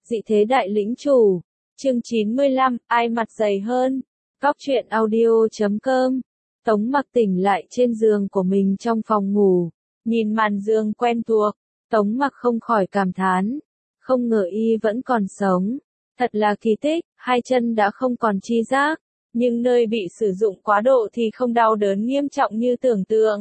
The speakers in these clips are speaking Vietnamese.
Dị thế đại lĩnh chủ. Chương 95, ai mặt dày hơn? Cóc truyện audio.com. Tống Mặc tỉnh lại trên giường của mình trong phòng ngủ, nhìn màn giường quen thuộc, Tống Mặc không khỏi cảm thán, không ngờ y vẫn còn sống, thật là kỳ tích, hai chân đã không còn chi giác, nhưng nơi bị sử dụng quá độ thì không đau đớn nghiêm trọng như tưởng tượng.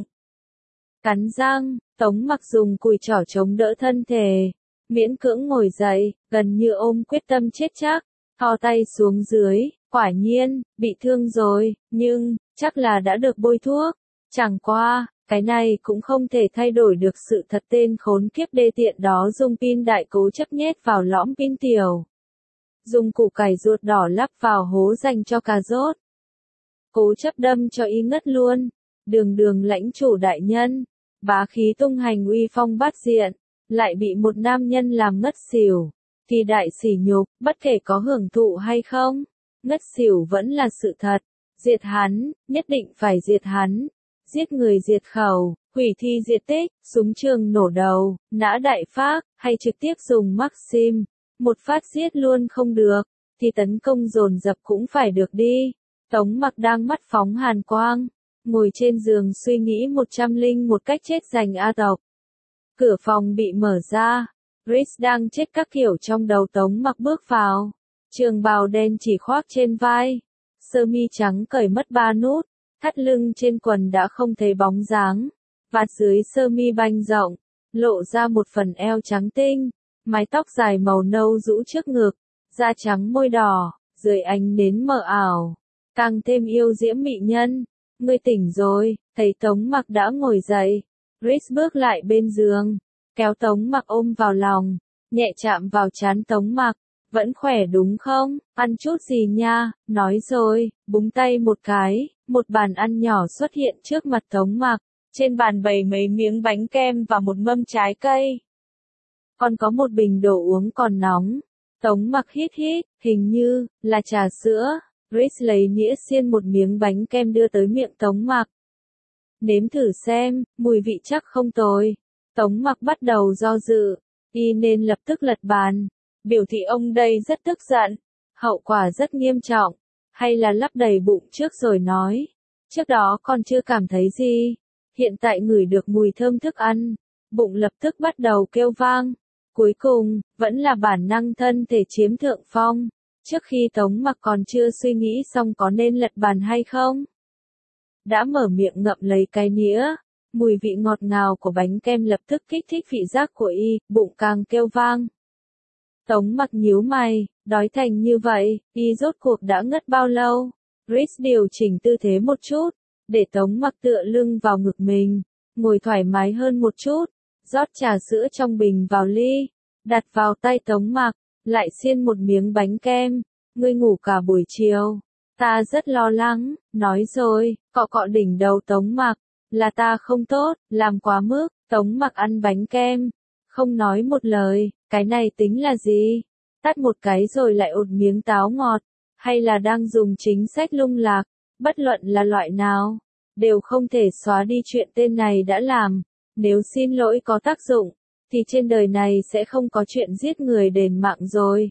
Cắn răng, Tống Mặc dùng cùi chỏ chống đỡ thân thể, miễn cưỡng ngồi dậy, gần như ôm quyết tâm chết chắc, thò tay xuống dưới, quả nhiên, bị thương rồi, nhưng, chắc là đã được bôi thuốc. Chẳng qua, cái này cũng không thể thay đổi được sự thật tên khốn kiếp đê tiện đó dùng pin đại cố chấp nhét vào lõm pin tiểu. Dùng củ cải ruột đỏ lắp vào hố dành cho cà rốt. Cố chấp đâm cho y ngất luôn. Đường lãnh chủ đại nhân, bá khí tung hành uy phong bát diện, lại bị một nam nhân làm ngất xỉu. Thì đại sỉ nhục, bất kể có hưởng thụ hay không, ngất xỉu vẫn là sự thật. Diệt hắn, nhất định phải diệt hắn. Giết người diệt khẩu, hủy thi diệt tích, súng trường nổ đầu, nã đại phác, hay trực tiếp dùng Maxim. Một phát giết luôn không được, thì tấn công dồn dập cũng phải được đi. Tống Mặc đang mắt phóng hàn quang, ngồi trên giường suy nghĩ 101 cách chết dành A tộc. Cửa phòng bị mở ra, Chris đang chết các kiểu trong đầu Tống Mặc bước vào. Trường bào đen chỉ khoác trên vai, sơ mi trắng cởi mất 3 nút, thắt lưng trên quần đã không thấy bóng dáng, vạt dưới sơ mi banh rộng, lộ ra một phần eo trắng tinh, mái tóc dài màu nâu rũ trước ngực, da trắng môi đỏ, dưới ánh nến mờ ảo, càng thêm yêu diễm mị nhân. Ngươi tỉnh rồi, thấy Tống Mặc đã ngồi dậy, Chris bước lại bên giường, kéo Tống Mặc ôm vào lòng, nhẹ chạm vào trán Tống Mặc. Vẫn khỏe đúng không, ăn chút gì nha, nói rồi, búng tay một cái, một bàn ăn nhỏ xuất hiện trước mặt Tống Mặc, trên bàn bày mấy miếng bánh kem và một mâm trái cây. Còn có một bình đồ uống còn nóng. Tống Mặc hít, hình như là trà sữa. Chris lấy nĩa xiên một miếng bánh kem đưa tới miệng Tống Mặc. Nếm thử xem, mùi vị chắc không tồi. Tống Mặc bắt đầu do dự, y nên lập tức lật bàn. Biểu thị ông đây rất tức giận, hậu quả rất nghiêm trọng, hay là lấp đầy bụng trước rồi nói. Trước đó còn chưa cảm thấy gì, hiện tại ngửi được mùi thơm thức ăn, bụng lập tức bắt đầu kêu vang. Cuối cùng, vẫn là bản năng thân thể chiếm thượng phong. Trước khi Tống Mặc còn chưa suy nghĩ xong có nên lật bàn hay không, đã mở miệng ngậm lấy cái nĩa. Mùi vị ngọt ngào của bánh kem lập tức kích thích vị giác của y, bụng càng kêu vang. Tống Mặc nhíu mày, đói thành như vậy, y rốt cuộc đã ngất bao lâu? Chris điều chỉnh tư thế một chút, để Tống Mặc tựa lưng vào ngực mình, ngồi thoải mái hơn một chút, rót trà sữa trong bình vào ly, đặt vào tay Tống Mặc, lại xiên một miếng bánh kem. Ngươi ngủ cả buổi chiều, ta rất lo lắng, nói rồi, cọ đỉnh đầu Tống Mặc, là ta không tốt, làm quá mức. Tống Mặc ăn bánh kem, không nói một lời. Cái này tính là gì? Tắt một cái rồi lại ột miếng táo ngọt, hay là đang dùng chính sách lung lạc, bất luận là loại nào, đều không thể xóa đi chuyện tên này đã làm. Nếu xin lỗi có tác dụng, thì trên đời này sẽ không có chuyện giết người đền mạng rồi.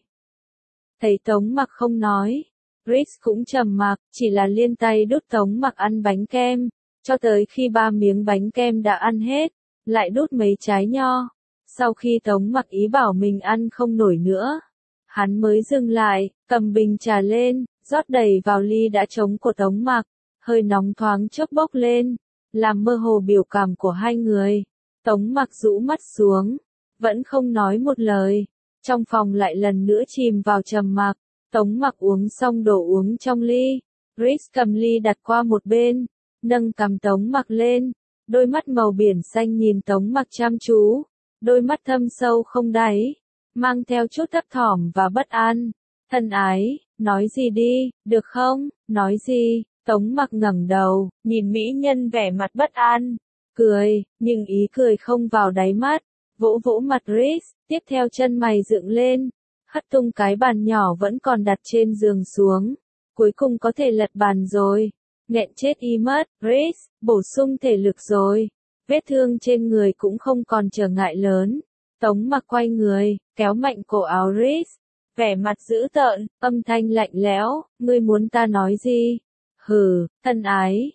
Thấy Tống Mặc không nói, Chris cũng trầm mặc, chỉ là liên tay đút Tống Mặc ăn bánh kem, cho tới khi 3 miếng bánh kem đã ăn hết, lại đút mấy trái nho. Sau khi Tống Mặc ý bảo mình ăn không nổi nữa, hắn mới dừng lại, cầm bình trà lên, rót đầy vào ly đã trống của Tống Mặc, hơi nóng thoáng chốc bốc lên, làm mơ hồ biểu cảm của hai người. Tống Mặc rũ mắt xuống, vẫn không nói một lời, trong phòng lại lần nữa chìm vào trầm mặc. Tống Mặc uống xong đồ uống trong ly, Chris cầm ly đặt qua một bên, nâng cằm Tống Mặc lên, đôi mắt màu biển xanh nhìn Tống Mặc chăm chú. Đôi mắt thâm sâu không đáy, mang theo chút thấp thỏm và bất an. Thân ái, nói gì đi, được không? Nói gì? Tống Mặc ngẩng đầu, nhìn mỹ nhân vẻ mặt bất an, cười, nhưng ý cười không vào đáy mắt, vỗ vỗ mặt Chris, tiếp theo chân mày dựng lên, hất tung cái bàn nhỏ vẫn còn đặt trên giường xuống. Cuối cùng có thể lật bàn rồi, nghẹn chết y mất, Chris, bổ sung thể lực rồi. Vết thương trên người cũng không còn trở ngại lớn. Tống Mặc quay người, kéo mạnh cổ áo Chris, vẻ mặt dữ tợn, âm thanh lạnh lẽo, ngươi muốn ta nói gì? Hừ, thân ái,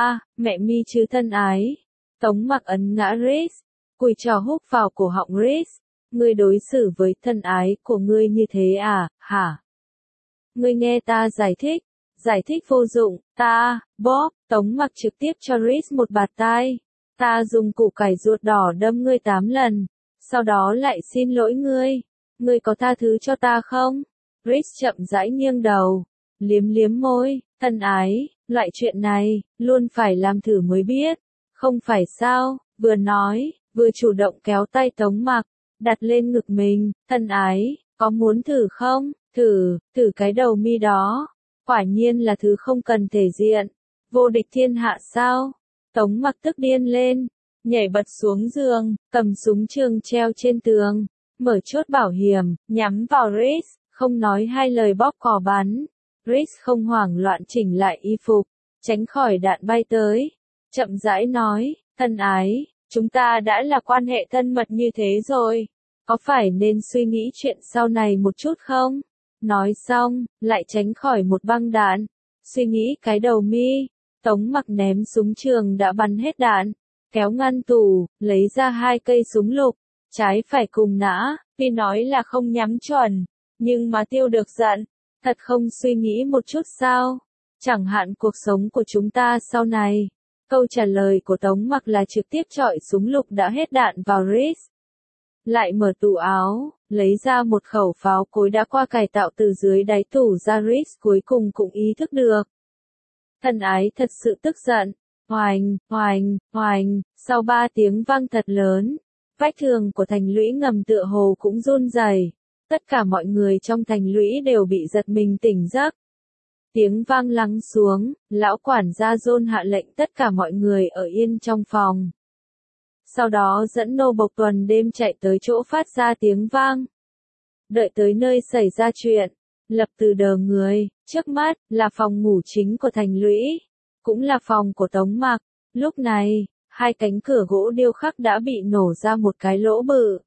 mẹ mi chứ thân ái. Tống Mặc ấn ngã Rhys, cùi trò húc vào cổ họng Rhys, ngươi đối xử với thân ái của ngươi như thế à, hả? Ngươi nghe ta giải thích vô dụng, Bob, Tống Mặc trực tiếp cho Rhys một bạt tai. Ta dùng củ cải ruột đỏ đâm ngươi 8 lần, sau đó lại xin lỗi ngươi. Ngươi có tha thứ cho ta không? Rhys chậm rãi nghiêng đầu, liếm liếm môi, thân ái, loại chuyện này, luôn phải làm thử mới biết. Không phải sao, vừa nói, vừa chủ động kéo tay Tống Mặc, đặt lên ngực mình, thân ái, có muốn thử không? Thử cái đầu mi đó. Quả nhiên là thứ không cần thể diện. Vô địch thiên hạ sao? Tống Mặc tức điên lên, nhảy bật xuống giường, cầm súng trường treo trên tường, mở chốt bảo hiểm, nhắm vào Rhys, không nói hai lời bóp cò bắn. Rhys không hoảng loạn chỉnh lại y phục, tránh khỏi đạn bay tới. Chậm rãi nói, thân ái, chúng ta đã là quan hệ thân mật như thế rồi. Có phải nên suy nghĩ chuyện sau này một chút không? Nói xong, lại tránh khỏi một băng đạn. Suy nghĩ cái đầu mi. Tống Mặc ném súng trường đã bắn hết đạn, kéo ngăn tủ, lấy ra 2 cây súng lục, trái phải cùng nã, tuy nói là không nhắm chuẩn, nhưng mà tiêu được giận, thật không suy nghĩ một chút sao? Chẳng hạn cuộc sống của chúng ta sau này. Câu trả lời của Tống Mặc là trực tiếp chọi súng lục đã hết đạn vào Rhys. Lại mở tủ áo, lấy ra một khẩu pháo cối đã qua cải tạo từ dưới đáy tủ ra. Rhys cuối cùng cũng ý thức được. Thân ái thật sự tức giận. Oành, oành, oành, sau 3 tiếng vang thật lớn, vách tường của thành lũy ngầm tựa hồ cũng run rẩy. Tất cả mọi người trong thành lũy đều bị giật mình tỉnh giấc. Tiếng vang lắng xuống, lão quản gia John hạ lệnh tất cả mọi người ở yên trong phòng. Sau đó dẫn nô bộc tuần đêm chạy tới chỗ phát ra tiếng vang. Đợi tới nơi xảy ra chuyện, lập từ đờ người, trước mắt là phòng ngủ chính của thành lũy, cũng là phòng của Tống Mặc. Lúc này, 2 cánh cửa gỗ điêu khắc đã bị nổ ra một cái lỗ bự.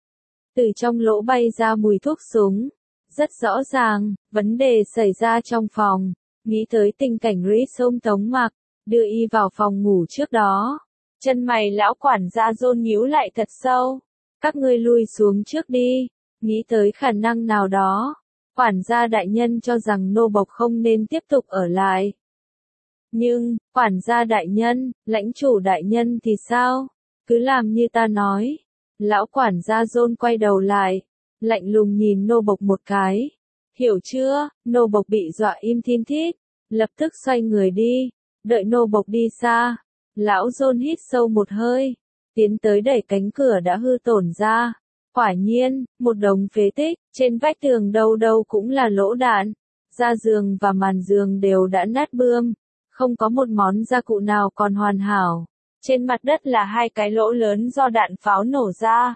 Từ trong lỗ bay ra mùi thuốc súng. Rất rõ ràng, vấn đề xảy ra trong phòng. Nghĩ tới tình cảnh Rhys ôm Tống Mặc, đưa y vào phòng ngủ trước đó. Chân mày lão quản gia John nhíu lại thật sâu. Các ngươi lui xuống trước đi. Nghĩ tới khả năng nào đó. Quản gia đại nhân cho rằng nô bộc không nên tiếp tục ở lại. Nhưng, quản gia đại nhân, lãnh chủ đại nhân thì sao? Cứ làm như ta nói. Lão quản gia John quay đầu lại, lạnh lùng nhìn nô bộc một cái. Hiểu chưa? Nô bộc bị dọa im thin thít, lập tức xoay người đi. Đợi nô bộc đi xa, lão John hít sâu một hơi, tiến tới đẩy cánh cửa đã hư tổn ra. Quả nhiên, một đống phế tích, trên vách tường đâu đâu cũng là lỗ đạn. Da giường và màn giường đều đã nát bươm, không có một món gia cụ nào còn hoàn hảo. Trên mặt đất là 2 cái lỗ lớn do đạn pháo nổ ra.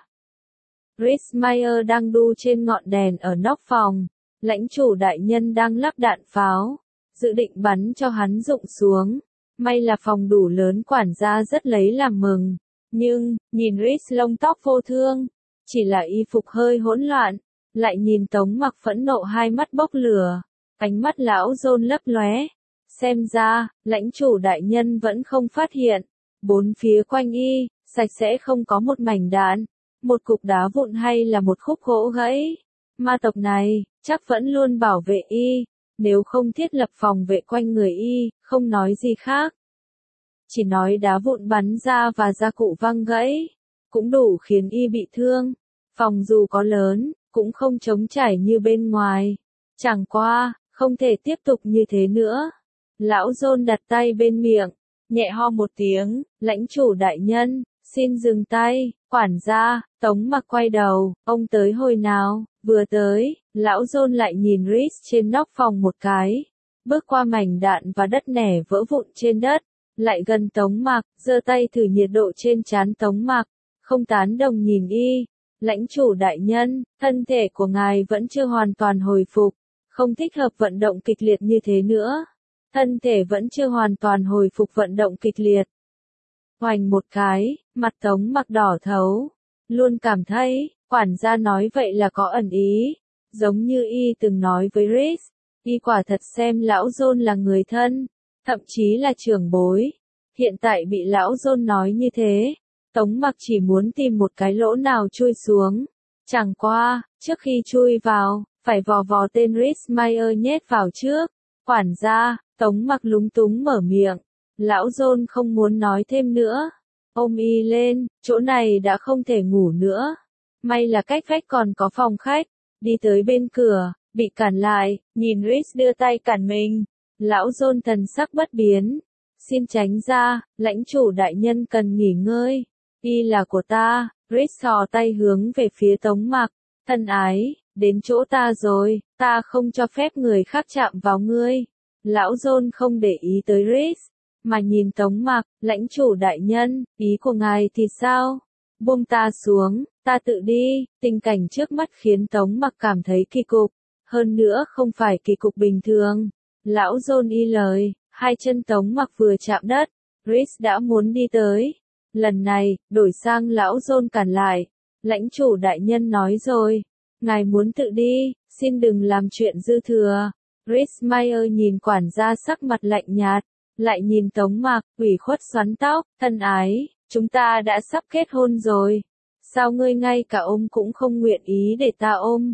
Rhys Meyer đang đu trên ngọn đèn ở nóc phòng. Lãnh chủ đại nhân đang lắp đạn pháo, dự định bắn cho hắn rụng xuống. May là phòng đủ lớn, quản gia rất lấy làm mừng. Nhưng, nhìn Rhys lông tóc vô thương, chỉ là y phục hơi hỗn loạn, lại nhìn Tống Mặc phẫn nộ, 2 mắt bốc lửa, ánh mắt lão John lấp lóe. Xem ra, lãnh chủ đại nhân vẫn không phát hiện. 4 phía quanh y, sạch sẽ không có một mảnh đạn, một cục đá vụn hay là một khúc gỗ gãy. Ma tộc này, chắc vẫn luôn bảo vệ y, nếu không thiết lập phòng vệ quanh người y, không nói gì khác. Chỉ nói đá vụn bắn ra và gia cụ văng gãy, cũng đủ khiến y bị thương. Phòng dù có lớn, cũng không trống trải như bên ngoài. Chẳng qua, không thể tiếp tục như thế nữa. Lão John đặt tay bên miệng, nhẹ ho một tiếng, lãnh chủ đại nhân, xin dừng tay. Quản gia, Tống Mặc quay đầu, ông tới hồi nào? Vừa tới. Lão John lại nhìn Rhys trên nóc phòng một cái, bước qua mảnh đạn và đất nẻ vỡ vụn trên đất, lại gần Tống Mặc, giơ tay thử nhiệt độ trên trán Tống Mặc, không tán đồng nhìn y. Lãnh chủ đại nhân, thân thể của ngài vẫn chưa hoàn toàn hồi phục, không thích hợp vận động kịch liệt như thế nữa. Thân thể vẫn chưa hoàn toàn hồi phục vận động kịch liệt. Hoành một cái, mặt Tống Mặc đỏ thấu. Luôn cảm thấy, quản gia nói vậy là có ẩn ý. giống như y từng nói với Rhys, y quả thật xem lão John là người thân, thậm chí là trưởng bối. Hiện tại bị lão John nói như thế, Tống Mặc chỉ muốn tìm một cái lỗ nào chui xuống. Chẳng qua, trước khi chui vào, phải vò vò tên Rhys Meyer nhét vào trước. Quản gia, Tống Mặc lúng túng mở miệng. Lão John không muốn nói thêm nữa. Ôm y lên, chỗ này đã không thể ngủ nữa. May là cách vách còn có phòng khách. Đi tới bên cửa, bị cản lại, nhìn Rhys đưa tay cản mình. Lão John thần sắc bất biến. Xin tránh ra, lãnh chủ đại nhân cần nghỉ ngơi. Y là của ta. Rhys thò tay hướng về phía Tống Mặc. Thân ái, đến chỗ ta rồi, ta không cho phép người khác chạm vào ngươi. Lão John không để ý tới Rhys, mà nhìn Tống Mặc, lãnh chủ đại nhân, ý của ngài thì sao? Buông ta xuống, ta tự đi. Tình cảnh trước mắt khiến Tống Mặc cảm thấy kỳ cục, hơn nữa không phải kỳ cục bình thường. Lão John y lời, hai chân Tống Mặc vừa chạm đất, Rhys đã muốn đi tới. Lần này, đổi sang lão John cản lại. Lãnh chủ đại nhân nói rồi, ngài muốn tự đi, xin đừng làm chuyện dư thừa. Rhys Meyer nhìn quản gia sắc mặt lạnh nhạt, lại nhìn Tống Mặc, ủy khuất xoắn tóc, thân ái, chúng ta đã sắp kết hôn rồi. Sao ngươi ngay cả ôm cũng không nguyện ý để ta ôm?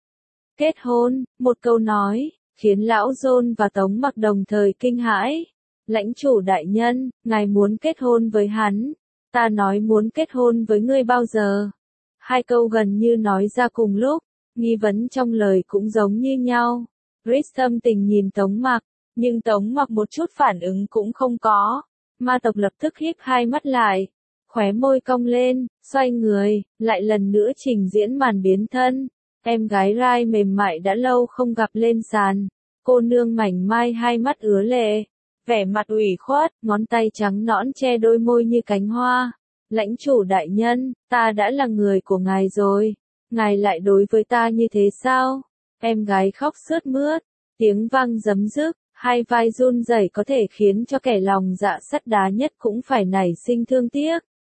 Kết hôn, một câu nói, khiến lão John và Tống Mặc đồng thời kinh hãi. Lãnh chủ đại nhân, ngài muốn kết hôn với hắn. Ta nói muốn kết hôn với ngươi bao giờ? Hai câu gần như nói ra cùng lúc, nghi vấn trong lời cũng giống như nhau. Rhys thâm tình nhìn Tống Mặc, nhưng Tống Mặc một chút phản ứng cũng không có. Ma tộc lập tức híp hai mắt lại, khóe môi cong lên, xoay người, lại lần nữa trình diễn màn biến thân. Em gái Rai mềm mại đã lâu không gặp lên sàn, cô nương mảnh mai hai mắt ứa lệ, vẻ mặt ủy khuất, ngón tay trắng nõn che đôi môi như cánh hoa. Lãnh chủ đại nhân, ta đã là người của ngài rồi, ngài lại đối với ta như thế sao? Em gái khóc sướt mướt, tiếng vang giấm dứt, hai vai run rẩy có thể khiến cho kẻ lòng dạ sắt đá nhất cũng phải nảy sinh thương tiếc.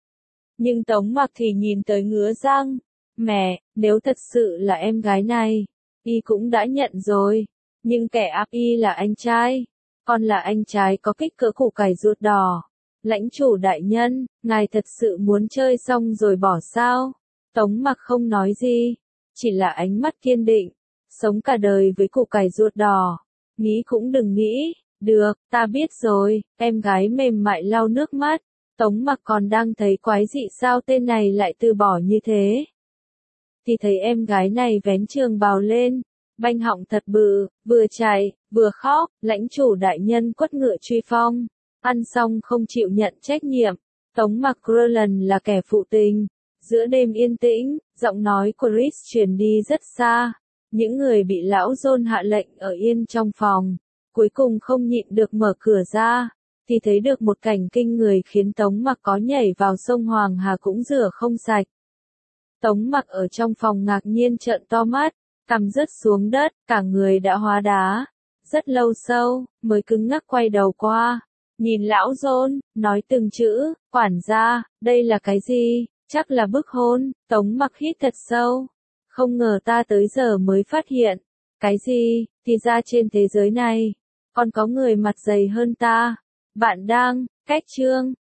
Nhưng Tống Mặc thì nhìn tới ngứa răng. Mẹ, nếu thật sự là em gái này, y cũng đã nhận rồi. Nhưng kẻ áp y là anh trai. Con là anh trai có kích cỡ củ cải ruột đỏ. Lãnh chủ đại nhân, ngài thật sự muốn chơi xong rồi bỏ sao? Tống Mặc không nói gì, chỉ là ánh mắt kiên định. Sống cả đời với củ cải ruột đỏ. Nghĩ cũng đừng nghĩ. Được, ta biết rồi. Em gái mềm mại lau nước mắt. Tống Mặc còn đang thấy quái dị sao tên này lại từ bỏ như thế. Thì thấy em gái này vén trường bào lên, banh họng thật bự, vừa chạy, vừa khóc. Lãnh chủ đại nhân quất ngựa truy phong, ăn xong không chịu nhận trách nhiệm. Tống Mặc Crowland là kẻ phụ tình. Giữa đêm yên tĩnh, giọng nói của Rhys truyền đi rất xa. Những người bị lão John hạ lệnh ở yên trong phòng, cuối cùng không nhịn được mở cửa ra, thì thấy được một cảnh kinh người khiến Tống Mặc có nhảy vào sông Hoàng Hà cũng rửa không sạch. Tống Mặc ở trong phòng ngạc nhiên trợn to mắt, cằm rớt xuống đất, cả người đã hóa đá. Rất lâu sau, mới cứng ngắc quay đầu qua, nhìn lão John, nói từng chữ, quản gia, đây là cái gì? Chắc là bức hôn. Tống Mặc hít thật sâu. Không ngờ ta tới giờ mới phát hiện. Cái gì? Thì ra trên thế giới này, còn có người mặt dày hơn ta. Bạn đang, cách chương